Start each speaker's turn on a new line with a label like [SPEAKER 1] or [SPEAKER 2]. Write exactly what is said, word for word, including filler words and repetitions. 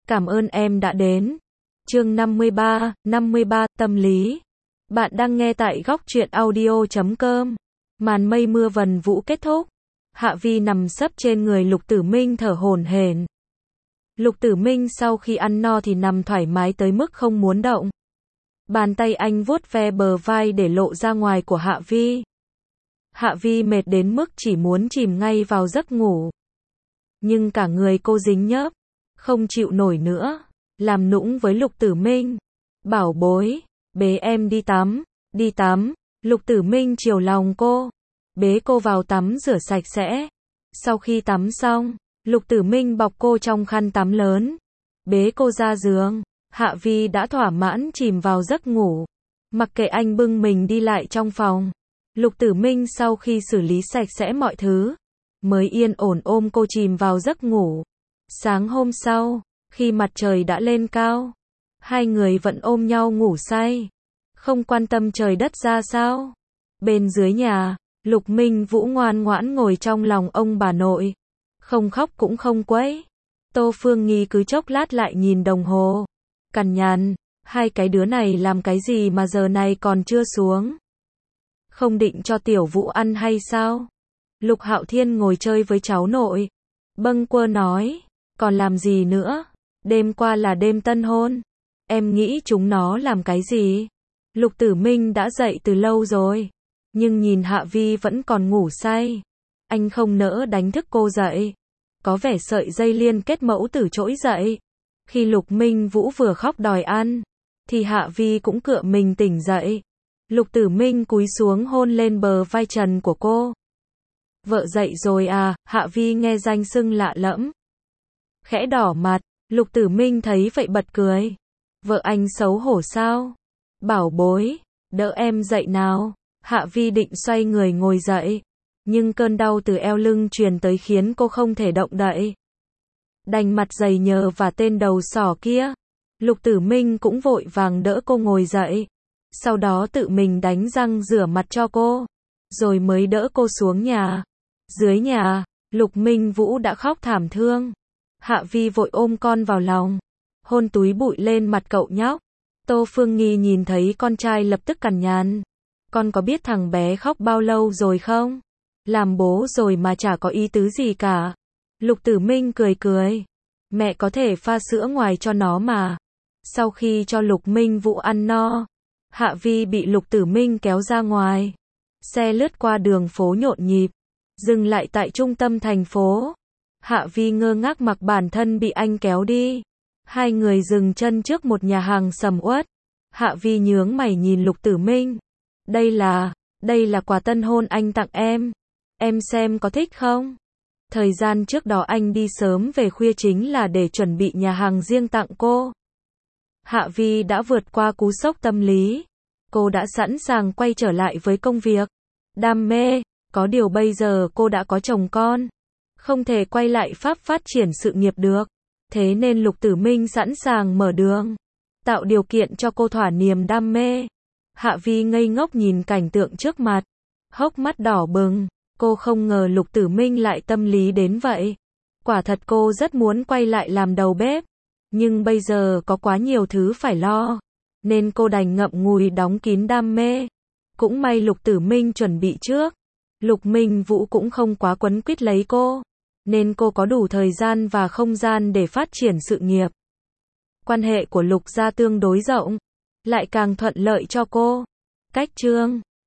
[SPEAKER 1] Cảm ơn em đã đến. Chương năm mươi ba, năm mươi ba, tâm lý. Bạn đang nghe tại góc truyện audio chấm com. Màn mây mưa vần vũ kết thúc. Hạ Vi nằm sấp trên người Lục Tử Minh thở hổn hển. Lục Tử Minh sau khi ăn no thì nằm thoải mái tới mức không muốn động. Bàn tay anh vuốt ve bờ vai để lộ ra ngoài của Hạ Vi. Hạ Vi mệt đến mức chỉ muốn chìm ngay vào giấc ngủ. Nhưng cả người cô dính nhớp, không chịu nổi nữa, làm nũng với Lục Tử Minh. Bảo bối, bế em đi tắm, đi tắm. Lục Tử Minh chiều lòng cô, bế cô vào tắm rửa sạch sẽ. Sau khi tắm xong, Lục Tử Minh bọc cô trong khăn tắm lớn, bế cô ra giường. Hạ Vi đã thỏa mãn chìm vào giấc ngủ, mặc kệ anh bưng mình đi lại trong phòng. Lục Tử Minh sau khi xử lý sạch sẽ mọi thứ, mới yên ổn ôm cô chìm vào giấc ngủ. Sáng hôm sau, khi mặt trời đã lên cao, hai người vẫn ôm nhau ngủ say, không quan tâm trời đất ra sao. Bên dưới nhà, Lục Minh Vũ ngoan ngoãn ngồi trong lòng ông bà nội, không khóc cũng không quấy. Tô Phương Nghi cứ chốc lát lại nhìn đồng hồ, cằn nhằn, hai cái đứa này làm cái gì mà giờ này còn chưa xuống? Không định cho Tiểu Vũ ăn hay sao? Lục Hạo Thiên ngồi chơi với cháu nội, bâng quơ nói, còn làm gì nữa? Đêm qua là đêm tân hôn, em nghĩ chúng nó làm cái gì? Lục Tử Minh đã dậy từ lâu rồi, nhưng nhìn Hạ Vi vẫn còn ngủ say, anh không nỡ đánh thức cô dậy. Có vẻ sợi dây liên kết mẫu tử trỗi dậy. Khi Lục Minh Vũ vừa khóc đòi ăn, thì Hạ Vi cũng cựa mình tỉnh dậy. Lục Tử Minh cúi xuống hôn lên bờ vai trần của cô. Vợ dậy rồi à? Hạ Vi nghe danh xưng lạ lẫm, khẽ đỏ mặt. Lục Tử Minh thấy vậy bật cười. Vợ anh xấu hổ sao? Bảo bối, đỡ em dậy nào. Hạ Vi định xoay người ngồi dậy, nhưng cơn đau từ eo lưng truyền tới khiến cô không thể động đậy. Đành mặt dày nhờ và tên đầu sỏ kia. Lục Tử Minh cũng vội vàng đỡ cô ngồi dậy, sau đó tự mình đánh răng rửa mặt cho cô, rồi mới đỡ cô xuống nhà. Dưới nhà, Lục Minh Vũ đã khóc thảm thương. Hạ Vi vội ôm con vào lòng, hôn túi bụi lên mặt cậu nhóc. Tô Phương Nghi nhìn thấy con trai lập tức cằn nhằn. Con có biết thằng bé khóc bao lâu rồi không? Làm bố rồi mà chả có ý tứ gì cả. Lục Tử Minh cười cười. Mẹ có thể pha sữa ngoài cho nó mà. Sau khi cho Lục Minh Vũ ăn no, Hạ Vi bị Lục Tử Minh kéo ra ngoài. Xe lướt qua đường phố nhộn nhịp, dừng lại tại trung tâm thành phố. Hạ Vi ngơ ngác mặc bản thân bị anh kéo đi. Hai người dừng chân trước một nhà hàng sầm uất. Hạ Vi nhướng mày nhìn Lục Tử Minh. Đây là, đây là quà tân hôn anh tặng em. Em xem có thích không? Thời gian trước đó anh đi sớm về khuya chính là để chuẩn bị nhà hàng riêng tặng cô. Hạ Vi đã vượt qua cú sốc tâm lý. Cô đã sẵn sàng quay trở lại với công việc, đam mê. Có điều bây giờ cô đã có chồng con, không thể quay lại pháp phát triển sự nghiệp được. Thế nên Lục Tử Minh sẵn sàng mở đường, tạo điều kiện cho cô thỏa niềm đam mê. Hạ Vi ngây ngốc nhìn cảnh tượng trước mặt, hốc mắt đỏ bừng. Cô không ngờ Lục Tử Minh lại tâm lý đến vậy. Quả thật cô rất muốn quay lại làm đầu bếp, nhưng bây giờ có quá nhiều thứ phải lo, nên cô đành ngậm ngùi đóng kín đam mê. Cũng may Lục Tử Minh chuẩn bị trước. Lục Minh Vũ cũng không quá quấn quýt lấy cô, nên cô có đủ thời gian và không gian để phát triển sự nghiệp. Quan hệ của Lục gia tương đối rộng, lại càng thuận lợi cho cô. Cách chương